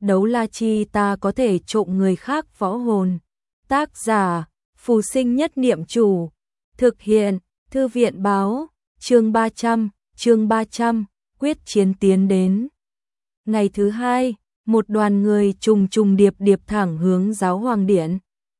đấu la chi ta có thể trộm người khác võ hồn. Tác giả, Phù Sinh Nhất Niệm Chủ. Thực hiện, Thư viện báo, chương 300, quyết chiến tiến đến. Ngày thứ hai, một đoàn người trùng trùng điệp điệp thẳng hướng Giáo Hoàng Điện.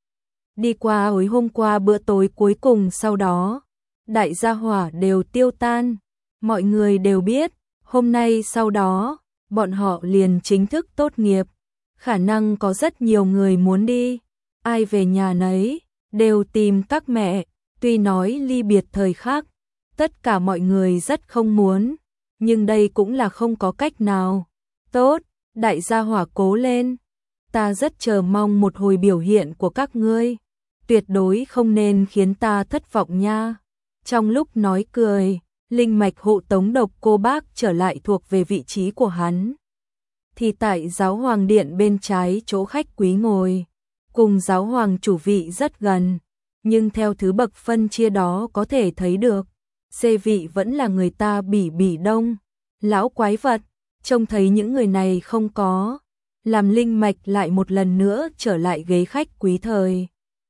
Đi qua hồi hôm qua bữa tối cuối cùng sau đó, đại gia hỏa đều tiêu tan. Mọi người đều biết, hôm nay sau đó, bọn họ liền chính thức tốt nghiệp. Khả năng có rất nhiều người muốn đi, ai về nhà nấy, đều tìm các mẹ, tuy nói ly biệt thời khắc, tất cả mọi người rất không muốn, nhưng đây cũng là không có cách nào. Tốt, đại gia hỏa cố lên, ta rất chờ mong một hồi biểu hiện của các ngươi, tuyệt đối không nên khiến ta thất vọng nha. Trong lúc nói cười, linh mạch hộ tống Độc Cô Bác trở lại thuộc về vị trí của hắn. Thì tại Giáo Hoàng Điện bên trái chỗ khách quý ngồi, cùng Giáo Hoàng chủ vị rất gần, nhưng theo thứ bậc phân chia đó có thể thấy được, C vị vẫn là người ta bỉ đông, lão quái vật, trông thấy những người này không có, làm linh mạch lại một lần nữa trở lại ghế khách quý thời.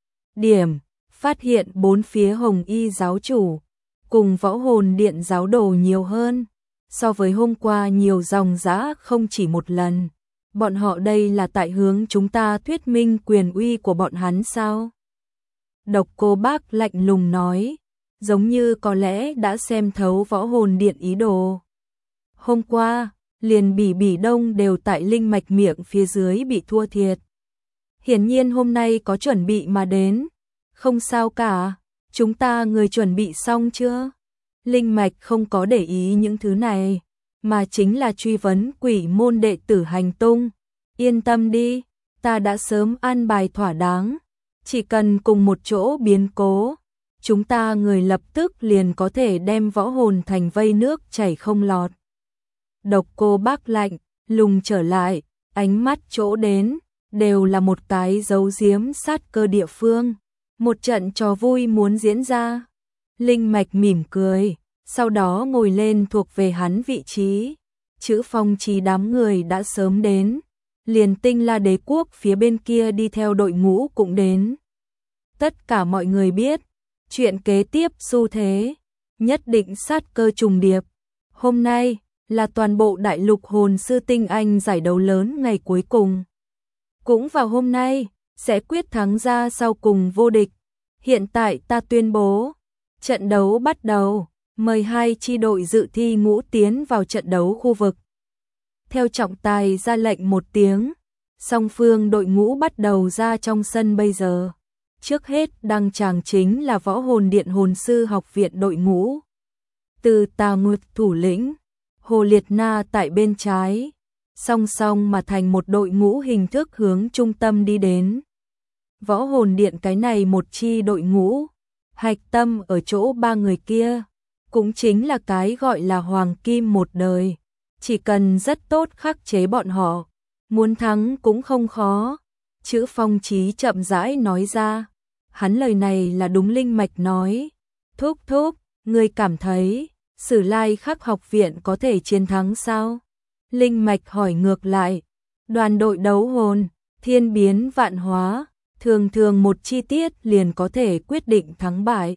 Điểm, phát hiện bốn phía Hồng Y giáo chủ, cùng Võ Hồn Điện giáo đồ nhiều hơn, so với hôm qua nhiều dòng dã không chỉ một lần. Bọn họ đây là tại hướng chúng ta thuyết minh quyền uy của bọn hắn sao? Độc Cô Bác lạnh lùng nói, giống như có lẽ đã xem thấu Võ Hồn Điện ý đồ. Hôm qua, liền bỉ đông đều tại linh mạch miệng phía dưới bị thua thiệt. Hiển nhiên hôm nay có chuẩn bị mà đến. Không sao cả, chúng ta người chuẩn bị xong chưa? Linh mạch không có để ý những thứ này, mà chính là truy vấn Quỷ môn đệ tử hành tung. Yên tâm đi, ta đã sớm an bài thỏa đáng, chỉ cần cùng một chỗ biến cố, chúng ta người lập tức liền có thể đem Võ Hồn thành vây nước chảy không lọt. Độc Cô Bác lạnh lùng trở lại, ánh mắt chỗ đến đều là một cái giấu giếm sát cơ địa phương. Một trận trò vui muốn diễn ra. Linh mạch mỉm cười, sau đó ngồi lên thuộc về hắn vị trí. Chữ Phong Chí đám người đã sớm đến, liền Tinh La Đế quốc phía bên kia đi theo đội ngũ cũng đến. Tất cả mọi người biết, chuyện kế tiếp xu thế, nhất định sát cơ trùng điệp. Hôm nay là toàn bộ đại lục hồn sư tinh anh giải đấu lớn ngày cuối cùng. Cũng vào hôm nay, sẽ quyết thắng ra sau cùng vô địch. Hiện tại ta tuyên bố, trận đấu bắt đầu, mời hai chi đội dự thi ngũ tiến vào trận đấu khu vực. Theo trọng tài ra lệnh một tiếng, song phương đội ngũ bắt đầu ra trong sân bây giờ. Trước hết đăng tràng chính là Võ Hồn Điện Hồn Sư Học Viện đội ngũ. Từ Tà Nguyệt thủ lĩnh, Hồ Liệt Na tại bên trái, song song mà thành một đội ngũ hình thức hướng trung tâm đi đến. Võ Hồn Điện cái này một chi đội ngũ, hạch tâm ở chỗ ba người kia, cũng chính là cái gọi là hoàng kim một đời, chỉ cần rất tốt khắc chế bọn họ, muốn thắng cũng không khó. Chữ Phong Chí chậm rãi nói ra, hắn lời này là đúng linh mạch nói. Thúc, ngươi cảm thấy Sử Lai Khắc học viện có thể chiến thắng sao? Linh mạch hỏi ngược lại. Đoàn đội đấu hồn, thiên biến vạn hóa, thường một chi tiết liền có thể quyết định thắng bại.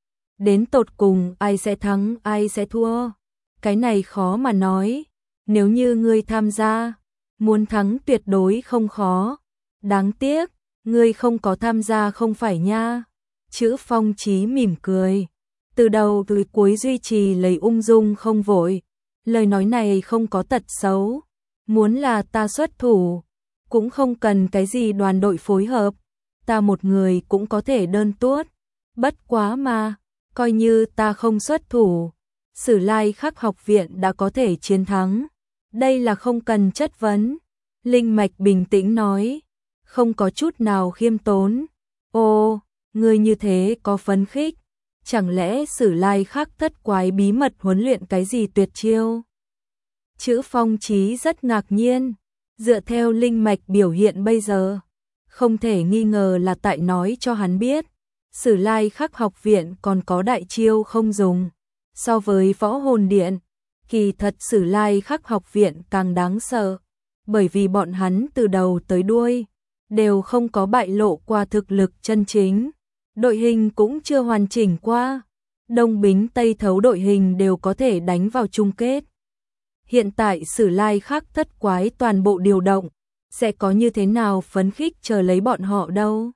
Đến tột cùng ai sẽ thắng, ai sẽ thua, cái này khó mà nói. Nếu như ngươi tham gia, muốn thắng tuyệt đối không khó. Đáng tiếc, ngươi không có tham gia không phải nha. Chữ Phong Chí mỉm cười, từ đầu tới cuối duy trì lấy ung dung không vội. Lời nói này không có tật xấu. Muốn là ta xuất thủ, cũng không cần cái gì đoàn đội phối hợp. Ta một người cũng có thể đơn tuốt. Bất quá mà, coi như ta không xuất thủ, Sử Lai Khắc học viện đã có thể chiến thắng. Đây là không cần chất vấn. Linh mạch bình tĩnh nói, không có chút nào khiêm tốn. Ô, ngươi như thế có phấn khích. Chẳng lẽ Sử Lai Khắc thất quái bí mật huấn luyện cái gì tuyệt chiêu? Chữ Phong Chí rất ngạc nhiên, dựa theo linh mạch biểu hiện bây giờ, không thể nghi ngờ là tại nói cho hắn biết, Sử Lai Khắc học viện còn có đại chiêu không dùng. So với Võ Hồn Điện, kỳ thật Sử Lai Khắc học viện càng đáng sợ. bởi vì bọn hắn từ đầu tới đuôi đều không có bại lộ qua thực lực chân chính. Đội hình cũng chưa hoàn chỉnh qua. Đông Bính Tây Thấu đội hình đều có thể đánh vào chung kết. Hiện tại Sử Lai Khắc Thất Quái toàn bộ điều động, sẽ có như thế nào phấn khích chờ lấy bọn họ đâu.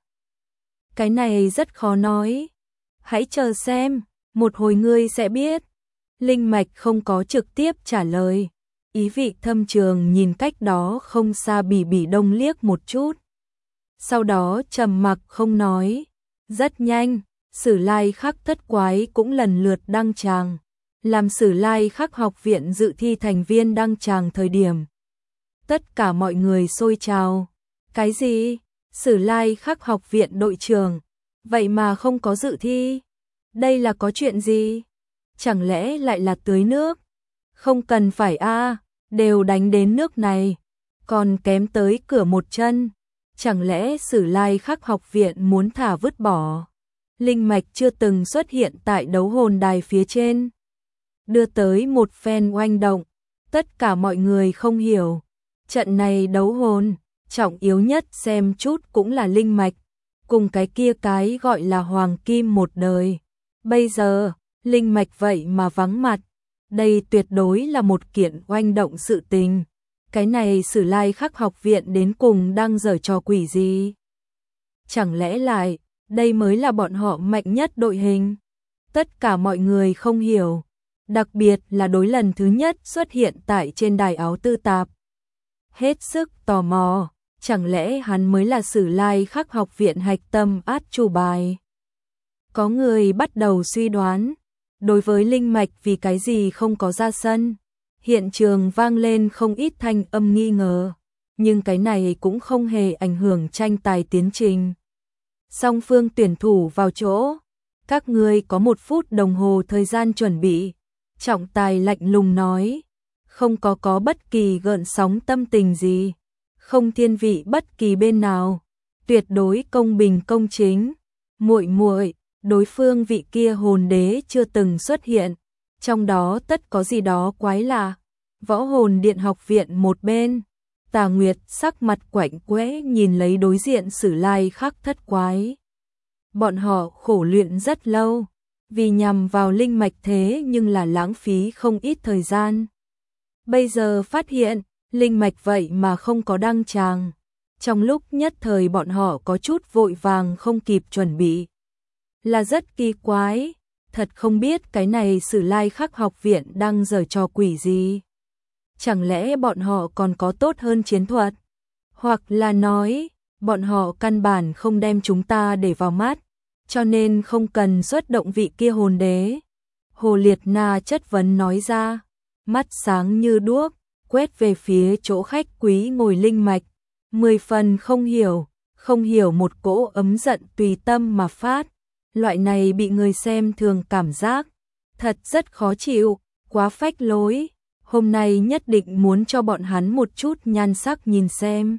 Cái này rất khó nói. Hãy chờ xem, một hồi ngươi sẽ biết. Linh Mạch không có trực tiếp trả lời. Ý vị thâm trường nhìn cách đó không xa Bỉ Bỉ Đông liếc một chút. Sau đó trầm mặc không nói. Rất nhanh, Sử Lai Khắc Thất Quái cũng lần lượt đăng tràng. Làm Sử Lai Khắc học viện dự thi thành viên đăng tràng thời điểm. Tất cả mọi người xôi trào. Cái gì? Sử Lai Khắc học viện đội trưởng, vậy mà không có dự thi? Đây là có chuyện gì? Chẳng lẽ lại là tưới nước? Không cần phải a, đều đánh đến nước này, còn kém tới cửa một chân. Chẳng lẽ Sử Lai Khắc học viện muốn thả vứt bỏ? Linh Mạch chưa từng xuất hiện tại đấu hồn đài phía trên, đưa tới một phen oanh động. Tất cả mọi người không hiểu, trận này đấu hồn, trọng yếu nhất xem chút cũng là Linh Mạch, cùng cái kia cái gọi là hoàng kim một đời. Bây giờ, Linh Mạch vậy mà vắng mặt, đây tuyệt đối là một kiện oanh động sự tình. Cái này Sử Lai Khắc học viện đến cùng đang giở trò quỷ gì? Chẳng lẽ lại, đây mới là bọn họ mạnh nhất đội hình? Tất cả mọi người không hiểu, đặc biệt là đối lần thứ nhất xuất hiện tại trên đài áo tư tạp. Hết sức tò mò, chẳng lẽ hắn mới là Sử Lai Khắc học viện hạch tâm át chủ bài? Có người bắt đầu suy đoán, đối với Linh Mạch vì cái gì không có ra sân. Hiện trường vang lên không ít thanh âm nghi ngờ, nhưng cái này cũng không hề ảnh hưởng tranh tài tiến trình. Song phương tuyển thủ vào chỗ, các ngươi có 1 phút đồng hồ thời gian chuẩn bị. Trọng tài lạnh lùng nói, không có bất kỳ gợn sóng tâm tình gì, không thiên vị bất kỳ bên nào, tuyệt đối công bình công chính. Muội muội, đối phương vị kia hồn đế chưa từng xuất hiện, trong đó tất có gì đó quái lạ. Võ Hồn Điện học viện một bên, Tà Nguyệt sắc mặt quạnh quẽ nhìn lấy đối diện Sử Lai Khắc Thất Quái. Bọn họ khổ luyện rất lâu, vì nhằm vào Linh Mạch thế nhưng là lãng phí không ít thời gian. Bây giờ phát hiện, Linh Mạch vậy mà không có đăng tràng. Trong lúc nhất thời bọn họ có chút vội vàng không kịp chuẩn bị. Là rất kỳ quái, thật không biết cái này Sử Lai Khắc học viện đang giở trò quỷ gì. Chẳng lẽ bọn họ còn có tốt hơn chiến thuật? Hoặc là nói, bọn họ căn bản không đem chúng ta để vào mắt, cho nên không cần xuất động vị kia hồn đế. Hồ Liệt Na chất vấn nói ra, mắt sáng như đuốc, quét về phía chỗ khách quý ngồi Linh Mạch. 10 phần không hiểu một cỗ ấm giận tùy tâm mà phát. Loại này bị người xem thường cảm giác, thật rất khó chịu, quá phách lối. Hôm nay nhất định muốn cho bọn hắn một chút nhan sắc nhìn xem.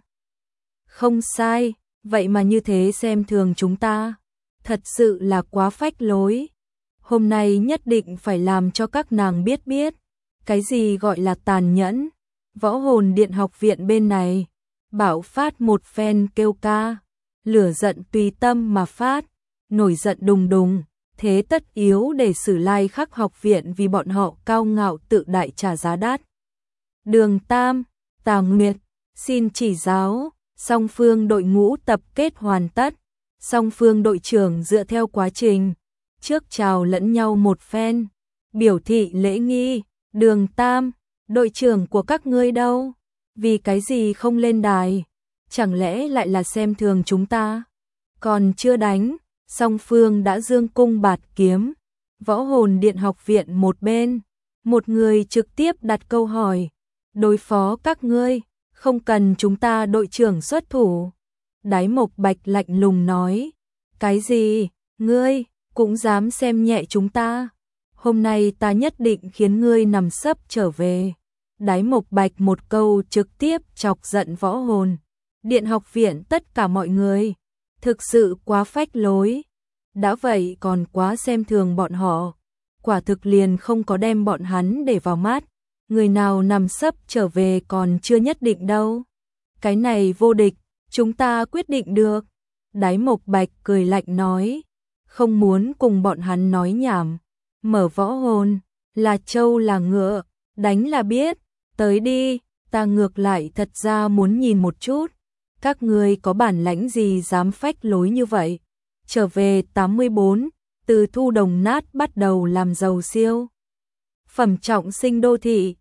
Không sai, vậy mà như thế xem thường chúng ta, thật sự là quá phách lối. Hôm nay nhất định phải làm cho các nàng biết cái gì gọi là tàn nhẫn. Võ Hồn Điện học viện bên này, bạo phát một phen kêu ca, lửa giận tùy tâm mà phát, nổi giận đùng đùng. Thế tất yếu để Sử Lai Khắc học viện vì bọn họ cao ngạo tự đại trả giá đắt. Đường Tam, Tà Nguyệt, xin chỉ giáo. Song phương đội ngũ tập kết hoàn tất. Song phương đội trưởng dựa theo quá trình, trước chào lẫn nhau một phen, biểu thị lễ nghi. Đường Tam, đội trưởng của các ngươi đâu? Vì cái gì không lên đài? Chẳng lẽ lại là xem thường chúng ta? Còn chưa đánh, song phương đã dương cung bạt kiếm. Võ Hồn Điện học viện một bên, một người trực tiếp đặt câu hỏi, đối phó các ngươi, không cần chúng ta đội trưởng xuất thủ. Đái Mộc Bạch lạnh lùng nói, cái gì, ngươi cũng dám xem nhẹ chúng ta? Hôm nay ta nhất định khiến ngươi nằm sấp trở về. Đái Mộc Bạch một câu trực tiếp chọc giận Võ Hồn Điện học viện tất cả mọi người. Thực sự quá phách lối. Đã vậy còn quá xem thường bọn họ. Quả thực liền không có đem bọn hắn để vào mắt. người nào nằm sấp trở về còn chưa nhất định đâu. Cái này vô địch, chúng ta quyết định được. Đái Mộc Bạch cười lạnh nói, không muốn cùng bọn hắn nói nhảm, mở võ hồn, là trâu là ngựa, đánh là biết, tới đi, ta ngược lại thật ra muốn nhìn một chút, các ngươi có bản lãnh gì dám phách lối như vậy. Trở về 84, từ thu đồng nát bắt đầu làm giàu siêu phẩm trọng sinh đô thị,